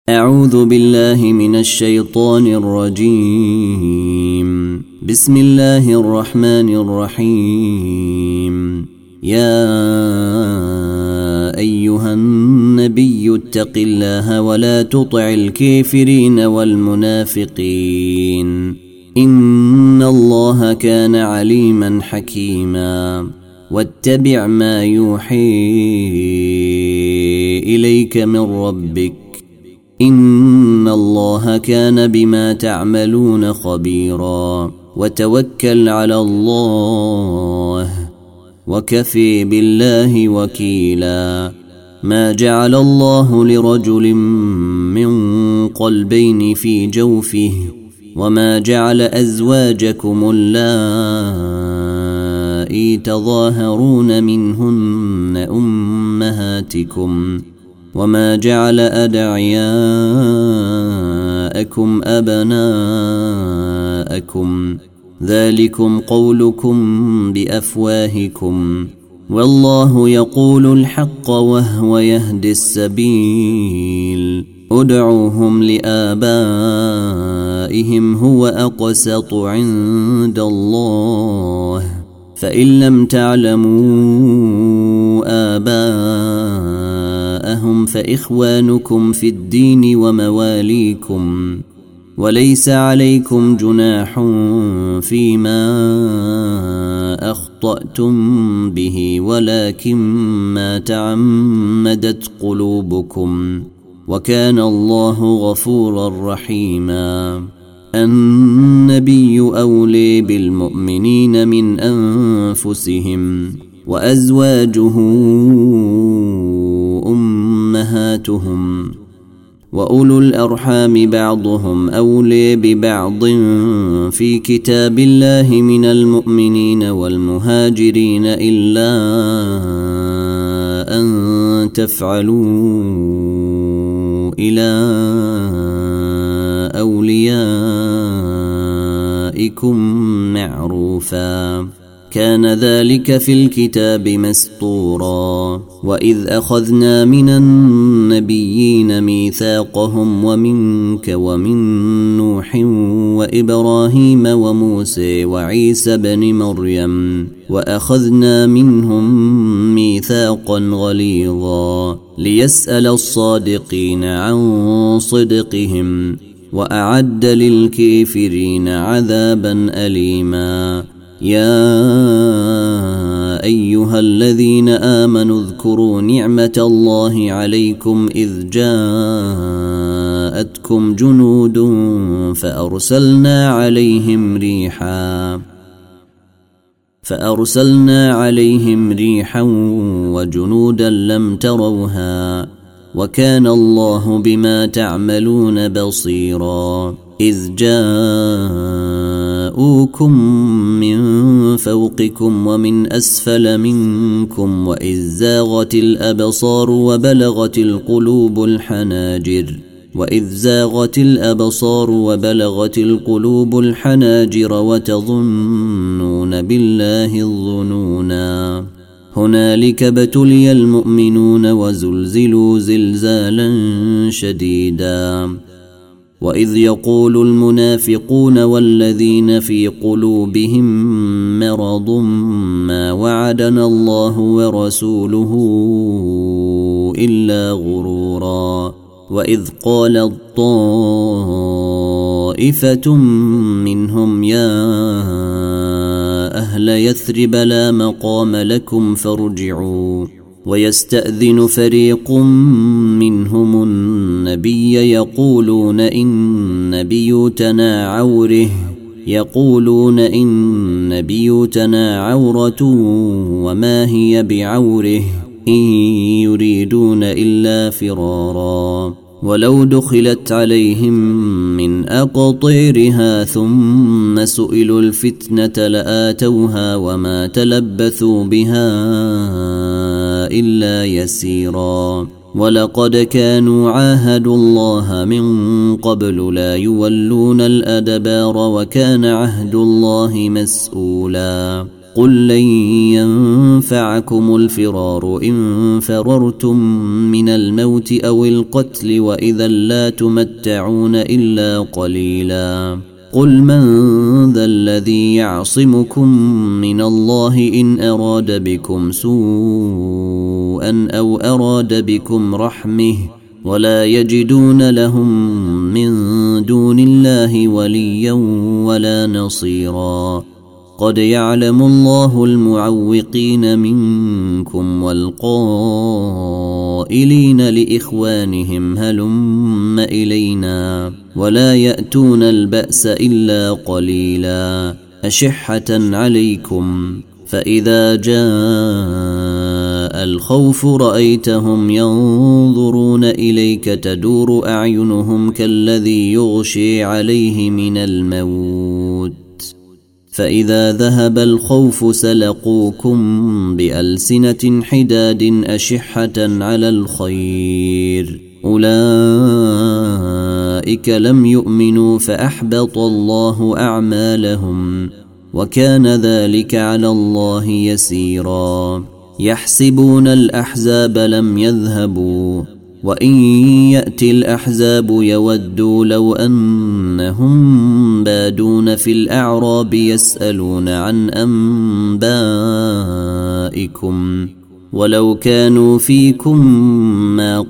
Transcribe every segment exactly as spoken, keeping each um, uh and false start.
أعوذ بالله من الشيطان الرجيم. بسم الله الرحمن الرحيم. يا أيها النبي اتق الله ولا تطع الكافرين والمنافقين إن الله كان عليما حكيما. واتبع ما يوحي إليك من ربك إن الله كان بما تعملون خبيرا. وتوكل على الله وكفي بالله وكيلا. ما جعل الله لرجل من قلبين في جوفه وما جعل أزواجكم اللائي تظاهرون منهن أمهاتكم وما جعل أدعياءكم أبناءكم ذلكم قولكم بأفواهكم والله يقول الحق وهو يهدي السبيل. ادعوهم لآبائهم هو أقسط عند الله فإن لم تعلموا آباءهم فإخوانكم في الدين ومواليكم وليس عليكم جناح فيما أخطأتم به ولكن ما تعمدت قلوبكم وكان الله غفورا رحيما. النبي أولي بالمؤمنين من أنفسهم وأزواجه أمهاتهم وأولو الأرحام بعضهم أولي ببعض في كتاب الله من المؤمنين والمهاجرين إلا أن تفعلوا إلى أوليائكم معروفا كان ذلك في الكتاب مسطورا. وإذ أخذنا من النبيين ميثاقهم ومنك ومن نوح وإبراهيم وموسى وعيسى بن مريم وأخذنا منهم ميثاقا غليظا ليسأل الصادقين عن صدقهم وأعد للكافرين عذابا أليما. يا أيها الذين آمنوا اذكروا نعمة الله عليكم إذ جاءتكم جنود فأرسلنا عليهم ريحا فأرسلنا عليهم ريحا وجنودا لم تروها وكان الله بما تعملون بصيرا. إذ جاءوكم من فوقكم ومن أسفل منكم وإذ زاغت الأبصار وبلغت القلوب الحناجر وإذ زاغت الأبصار وبلغت القلوب الحناجر وتظنون بالله الظنونا. هنالك ابتلي المؤمنون وزلزلوا زلزالا شديدا. وإذ يقول المنافقون والذين في قلوبهم مرض ما وعدنا الله ورسوله إلا غرورا. وإذ قالت طائفة منهم يا أهل يثرب لا مقام لكم فارجعوا ويستأذن فريق منهم النبي يقولون إن بيوتنا عوره يقولون إن بيوتنا عورة وما هي بعوره إن يريدون إلا فرارا. ولو دخلت عليهم من أقطيرها ثم سئلوا الفتنة لآتوها وما تلبثوا بها إلا يسيرا. ولقد كانوا عاهدوا الله من قبل لا يولون الأدبار وكان عهد الله مسؤولا. قل لن ينفعكم الفرار إن فررتم من الموت أو القتل وإذا لا تمتعون إلا قليلا قل من ذا الذي يعصمكم من الله إن أراد بكم سوءا أو أراد بكم رحمه ولا يجدون لهم من دون الله وليا ولا نصيرا قد يعلم الله المعوقين منكم والقائلين لإخوانهم هلم إلينا ولا يأتون البأس إلا قليلا أشحة عليكم فإذا جاء الخوف رأيتهم ينظرون إليك تدور أعينهم كالذي يغشي عليه من الموت فإذا ذهب الخوف سلقوكم بألسنة حداد أشحة على الخير أولئك لم يؤمنوا فأحبط الله أعمالهم وكان ذلك على الله يسيرا يحسبون الأحزاب لم يذهبوا وإن يأتي الأحزاب يودوا لو أنهم بادون في الأعراب يسألون عن أنبائكم ولو كانوا فيكم ما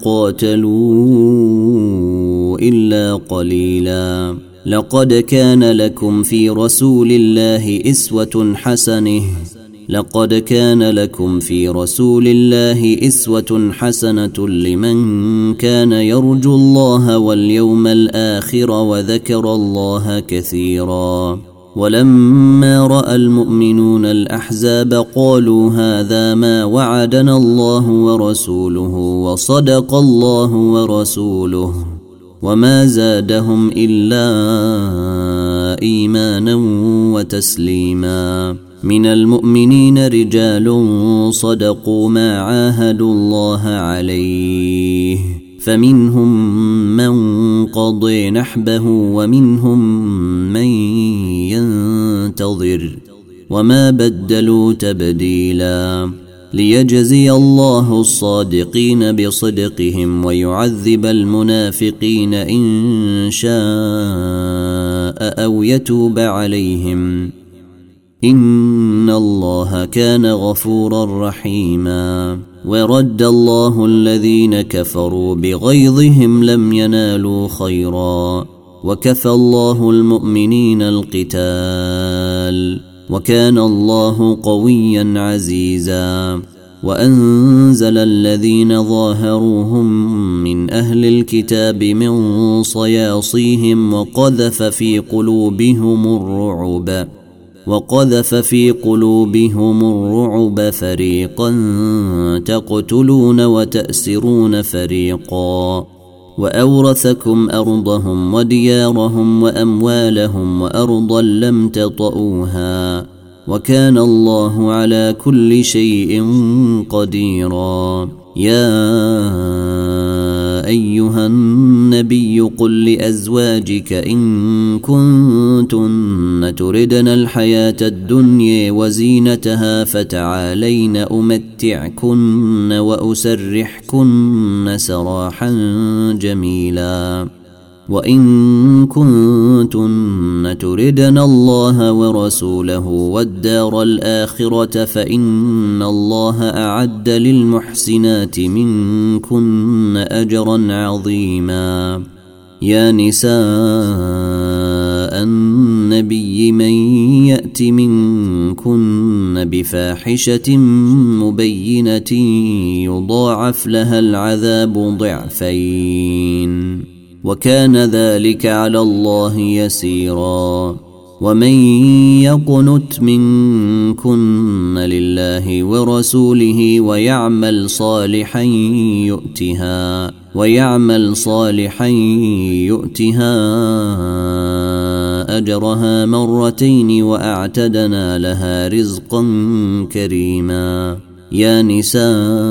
قاتلوا إلا قليلا لقد كان لكم في رسول الله إسوة حسنة لقد كان لكم في رسول الله إسوة حسنة لمن كان يرجو الله واليوم الآخر وذكر الله كثيرا ولما رأى المؤمنون الأحزاب قالوا هذا ما وعدنا الله ورسوله وصدق الله ورسوله وما زادهم إلا إيمانا وتسليما من المؤمنين رجال صدقوا ما عاهدوا الله عليه فمنهم من قضي نحبه ومنهم من ينتظر وما بدلوا تبديلا ليجزي الله الصادقين بصدقهم ويعذب المنافقين إن شاء أو يتوب عليهم إن الله كان غفورا رحيما ورد الله الذين كفروا بغيظهم لم ينالوا خيرا وكفى الله المؤمنين القتال وكان الله قويا عزيزا وأنزل الذين ظاهروهم من أهل الكتاب من صياصيهم وقذف في قلوبهم الرعب وقذف في قلوبهم الرعب فريقا تقتلون وتأسرون فريقا وأورثكم أرضهم وديارهم وأموالهم وأرضا لم تطئوها وكان الله على كل شيء قديرا يا أيها النبي قل لأزواجك إن كنتن تردن الحياة الدنيا وزينتها فتعالين أمتعكن وأسرحكن سراحا جميلا وإن كنتن تردن الله ورسوله والدار الآخرة فإن الله أعد للمحسنات منكن أجرا عظيما يا نساء النبي من يأت منكن بفاحشة مبينة يضاعف لها العذاب ضعفين وكان ذلك على الله يسيرا ومن يقنت منكن لله ورسوله ويعمل صالحا يؤتها ويعمل صالحا يؤتها أجرها مرتين وأعتدنا لها رزقا كريما يا نساء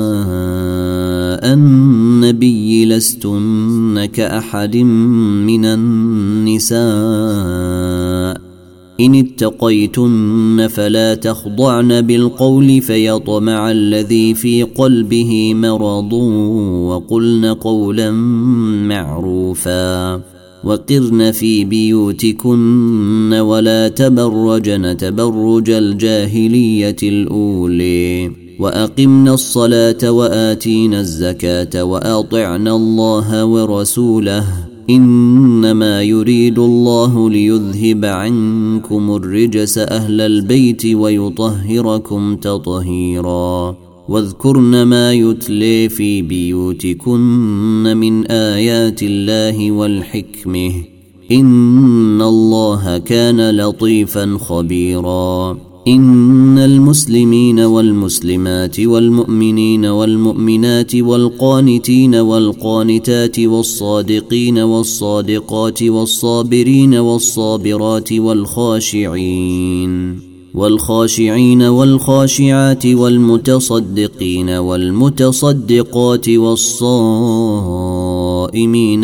النبي لستن كأحد من النساء إن اتقيتن فلا تخضعن بالقول فيطمع الذي في قلبه مرض وقلن قولا معروفا وقرن في بيوتكن ولا تبرجن تبرج الجاهلية الأولي وأقمنا الصلاة وآتينا الزكاة وأطعنا الله ورسوله إنما يريد الله ليذهب عنكم الرجس أهل البيت ويطهركم تطهيرا واذكرن ما يتلي في بيوتكن من آيات الله والحكمة إن الله كان لطيفا خبيرا إن المسلمين والمسلمات والمؤمنين والمؤمنات والقانتين والقانتات والصادقين والصادقات والصابرين والصابرات والخاشعين والخاشعين والخاشعات والمتصدقين والمتصدقات والصائمين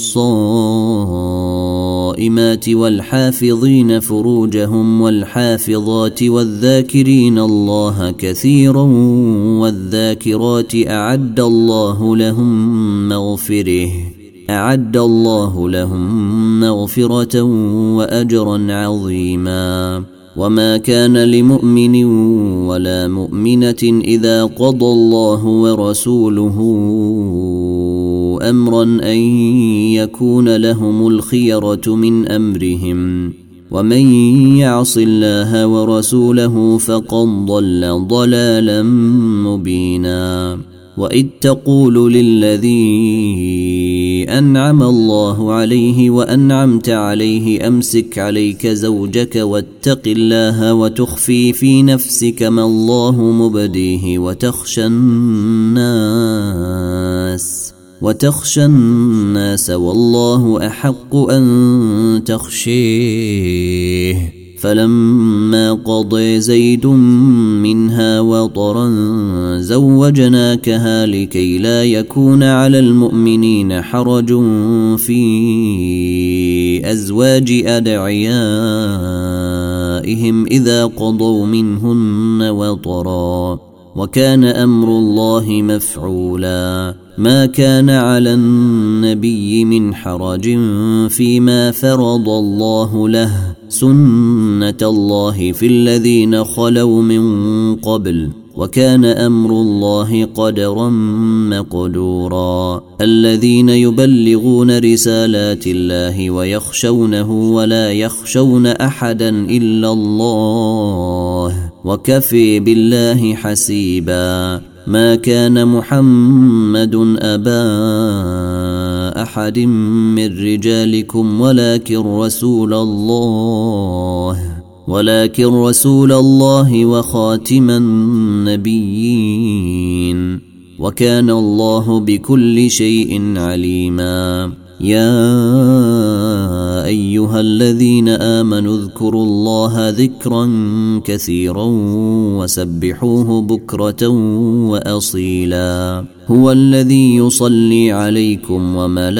والصائمات والحافظين فروجهم والحافظات والذاكرين الله كثيرا والذاكرات أعد الله لهم مغفره أعد الله لهم مغفرة وأجرا عظيما وما كان لمؤمن ولا مؤمنة إذا قضى الله ورسوله أمرا أن يكون لهم الخيرة من أمرهم ومن يعص الله ورسوله فقد ضل ضلالا مبينا وإذ تقول للذي أنعم الله عليه وأنعمت عليه أمسك عليك زوجك واتق الله وتخفي في نفسك ما الله مبديه وتخشى الناس وتخشى الناس والله أحق أن تخشيه فلما قضى زيد منها وطرا زوجناكها لكي لا يكون على المؤمنين حرج في أزواج أدعيائهم إذا قضوا منهن وطرا وكان أمر الله مفعولا ما كان على النبي من حرج فيما فرض الله له سنة الله في الذين خلوا من قبل وكان أمر الله قدرا مقدورا الذين يبلغون رسالات الله ويخشونه ولا يخشون أحدا إلا الله وكفي بالله حسيبا ما كان محمد أبا أحد من رجالكم ولكن رسول الله ولكن رسول الله وخاتم النبيين وكان الله بكل شيء عليما يا أيها الذين آمنوا اذكروا الله ذكرا كثيرا وسبحوه بكرة وأصيلا هو الذي يصلي عليكم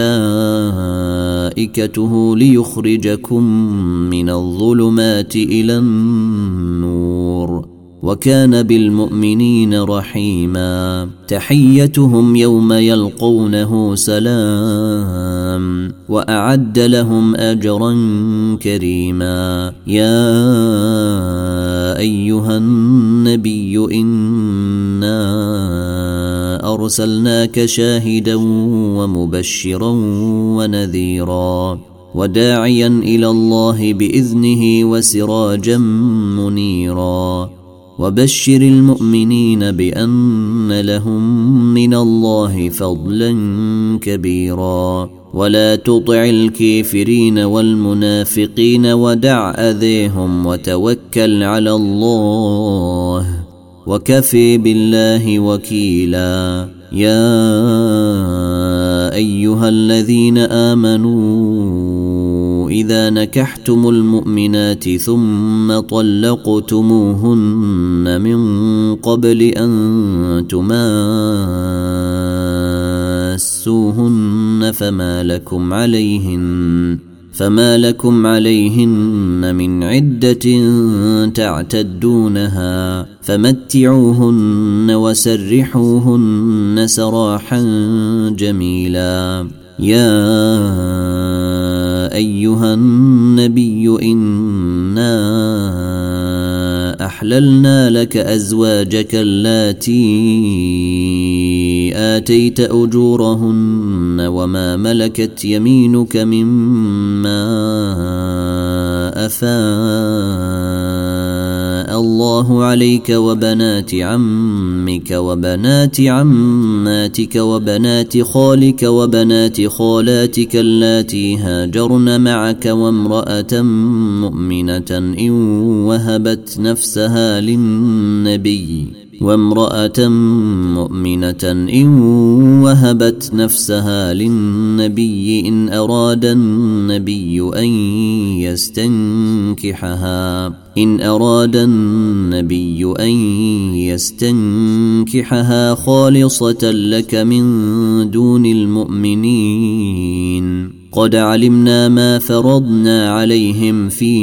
وملائكته ليخرجكم من الظلمات إلى النور وكان بالمؤمنين رحيما تحيتهم يوم يلقونه سلام وأعد لهم أجرا كريما يا أيها النبي إنا أرسلناك شاهدا ومبشرا ونذيرا وداعيا إلى الله بإذنه وسراجا منيرا وبشر المؤمنين بأن لهم من الله فضلا كبيرا ولا تطع الكافرين والمنافقين ودع أذيهم وتوكل على الله وكفي بالله وكيلا يا أيها الذين آمنوا إذا نكحتم المؤمنات ثم طلقتموهن من قبل أن تماسوهن فما لكم عليهن فما لكم عليهن من عدة تعتدونها فمتعوهن وسرحوهن سراحا جميلا. يا أيها النبي إنا أحللنا لك أزواجك اللاتي آتيت أجورهن وما ملكت يمينك مما أفاء الله عليك وبنات عمك وبنات عماتك وبنات خالك وبنات خالاتك اللاتي هاجرن معك وامرأة مؤمنة إن وهبت نفسها للنبي وامرأة مؤمنة إن وهبت نفسها للنبي إن أراد النبي أن يستنكحها إن أراد النبي أن يستنكحها خالصة لك من دون المؤمنين. قد علمنا ما فرضنا عليهم في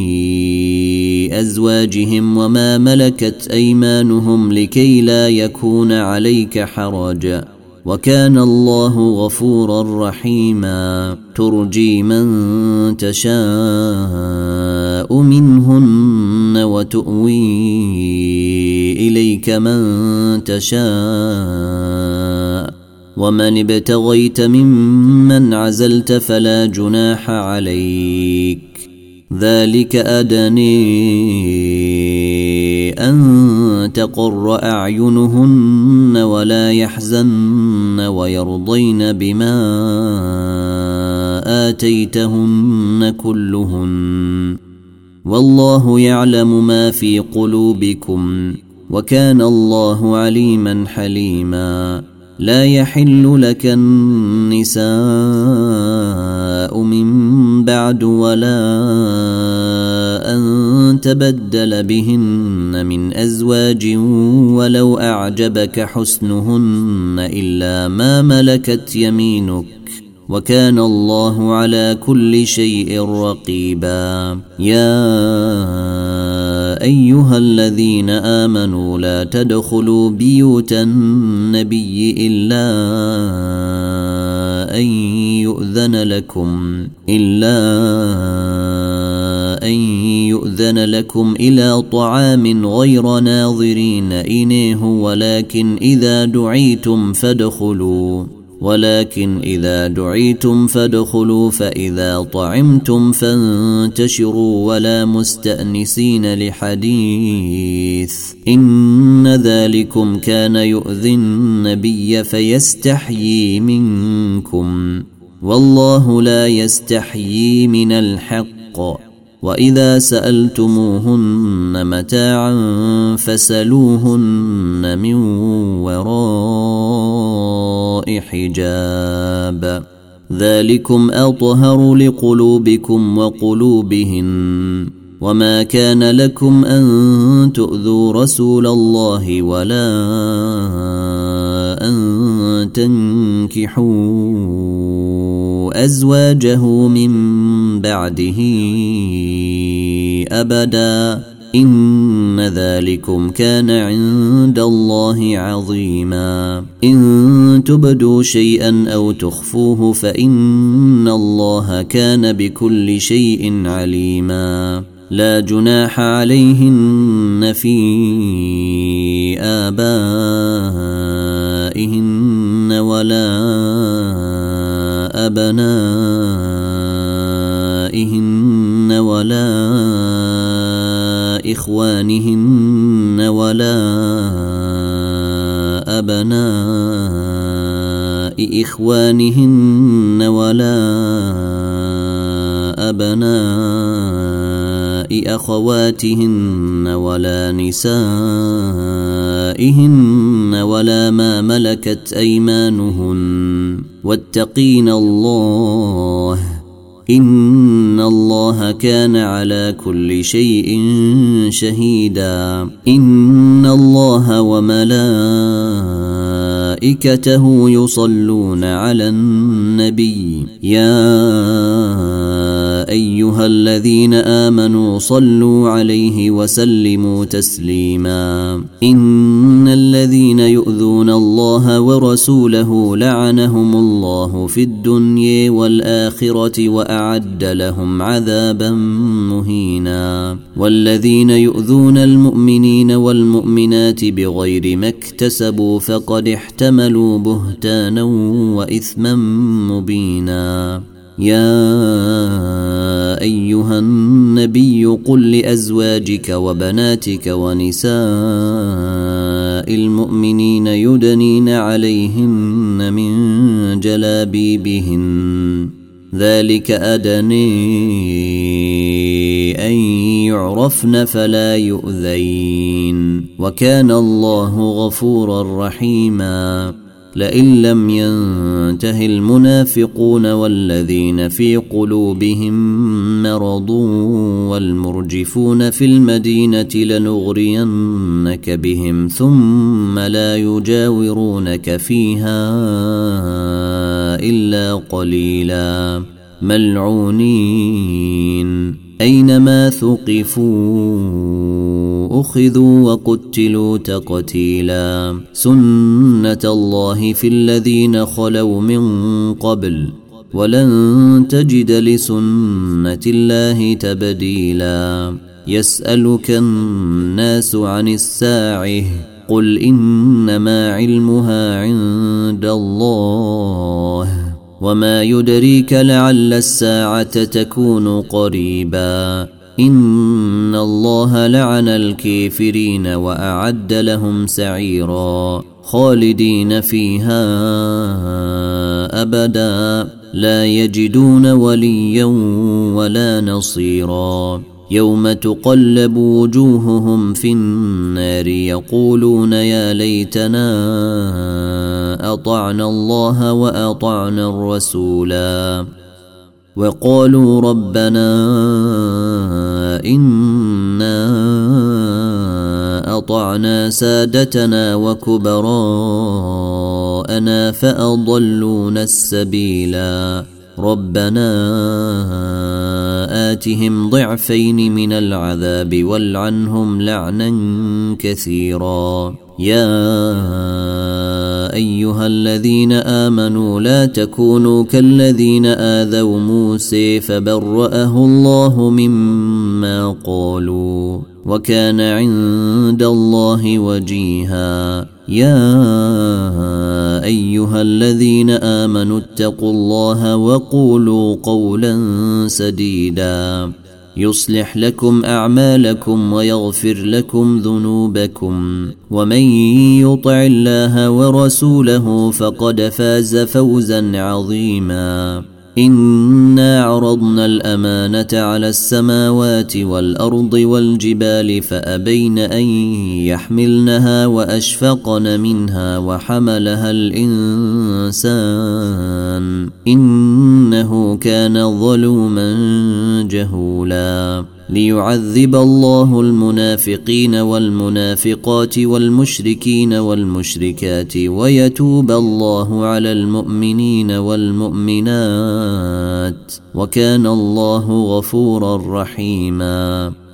أزواجهم وما ملكت أيمانهم لكي لا يكون عليك حرج وكان الله غفورا رحيما. ترجي من تشاء منهن وتؤوي إليك من تشاء ومن ابتغيت ممن عزلت فلا جناح عليك. ذلك أدني أن تقر أعينهن ولا يحزن ويرضين بما آتيتهن كلهن والله يعلم ما في قلوبكم وكان الله عليما حليما. لا يحل لك النساء من بعد ولا أن تبدل بهن من أزواج ولو أعجبك حسنهن إلا ما ملكت يمينك وكان الله على كل شيء رقيبا. يا أيها الذين آمنوا لا تدخلوا بيوت النبي إلا أن يؤذن لكم إلا أن يؤذن لكم إلى طعام غير ناظرين إناه ولكن إذا دعيتم فادخلوا ولكن إذا دعيتم فادخلوا فإذا طعمتم فانتشروا ولا مستأنسين لحديث إن ذلكم كان يؤذي النبي فيستحيي منكم والله لا يستحيي من الحق. وإذا سألتموهن متاعا فسلوهن من وراء حجاب ذلكم أطهر لقلوبكم وقلوبهن. وما كان لكم أن تؤذوا رسول الله ولا أن تنكحوا أزواجه من بعده أبدا إن ذلكم كان عند الله عظيما. إن تبدوا شيئا أو تخفوه فإن الله كان بكل شيء عليما. لا جناح عليهن في آبائهن ولا أبنائهن ولا إخوانهن ولا أبناء إخوانهن ولا أبناء أخواتهن ولا نسائهن ولا ما ملكت أيمانهن واتقين الله إن الله كان على كل شيء شهيدا. إن الله وملائكته يصلون على النبي يا أيها الذين آمنوا صلوا عليه وسلموا تسليما إن الذين يؤذون الله ورسوله لعنهم الله في الدنيا والآخرة وأعد لهم عذابا مهينا والذين يؤذون المؤمنين والمؤمنات بغير ما اكتسبوا فقد احتملوا بهتانا وإثما مبينا يا أيها النبي قل لأزواجك وبناتك ونساء المؤمنين يدنين عليهن من جلابيبهن ذلك أدني أن يعرفن فلا يؤذين وكان الله غفورا رحيما لئن لم ينته المنافقون والذين في قلوبهم مرض والمرجفون في المدينة لنغرينك بهم ثم لا يجاورونك فيها إلا قليلا ملعونين أينما ثقفوا أخذوا وقتلوا تقتيلا سنة الله في الذين خلوا من قبل ولن تجد لسنة الله تبديلا يسألك الناس عن الساعة قل إنما علمها عند الله وما يدريك لعل الساعة تكون قريبا إن الله لعن الكافرين وأعد لهم سعيرا خالدين فيها أبدا لا يجدون وليا ولا نصيرا يوم تقلب وجوههم في النار يقولون يا ليتنا أطعنا الله وأطعنا الرسولا وقالوا ربنا إنا أطعنا سادتنا وكبراءنا فأضلونا السبيلا ربنا آتهم ضعفين من العذاب والعنهم لعنا كثيرا يا أيها الذين آمنوا لا تكونوا كالذين آذوا موسى فبرأه الله مما قالوا وكان عند الله وجيها يا أيها الذين آمنوا اتقوا الله وقولوا قولا سديدا يصلح لكم أعمالكم ويغفر لكم ذنوبكم ومن يطع الله ورسوله فقد فاز فوزا عظيما إنا عرضنا الأمانة على السماوات والأرض والجبال فأبين أن يحملنها وأشفقن منها وحملها الإنسان إنه كان ظلوما جهولا ليعذب الله المنافقين والمنافقات والمشركين والمشركات ويتوب الله على المؤمنين والمؤمنات وكان الله غفورا رحيما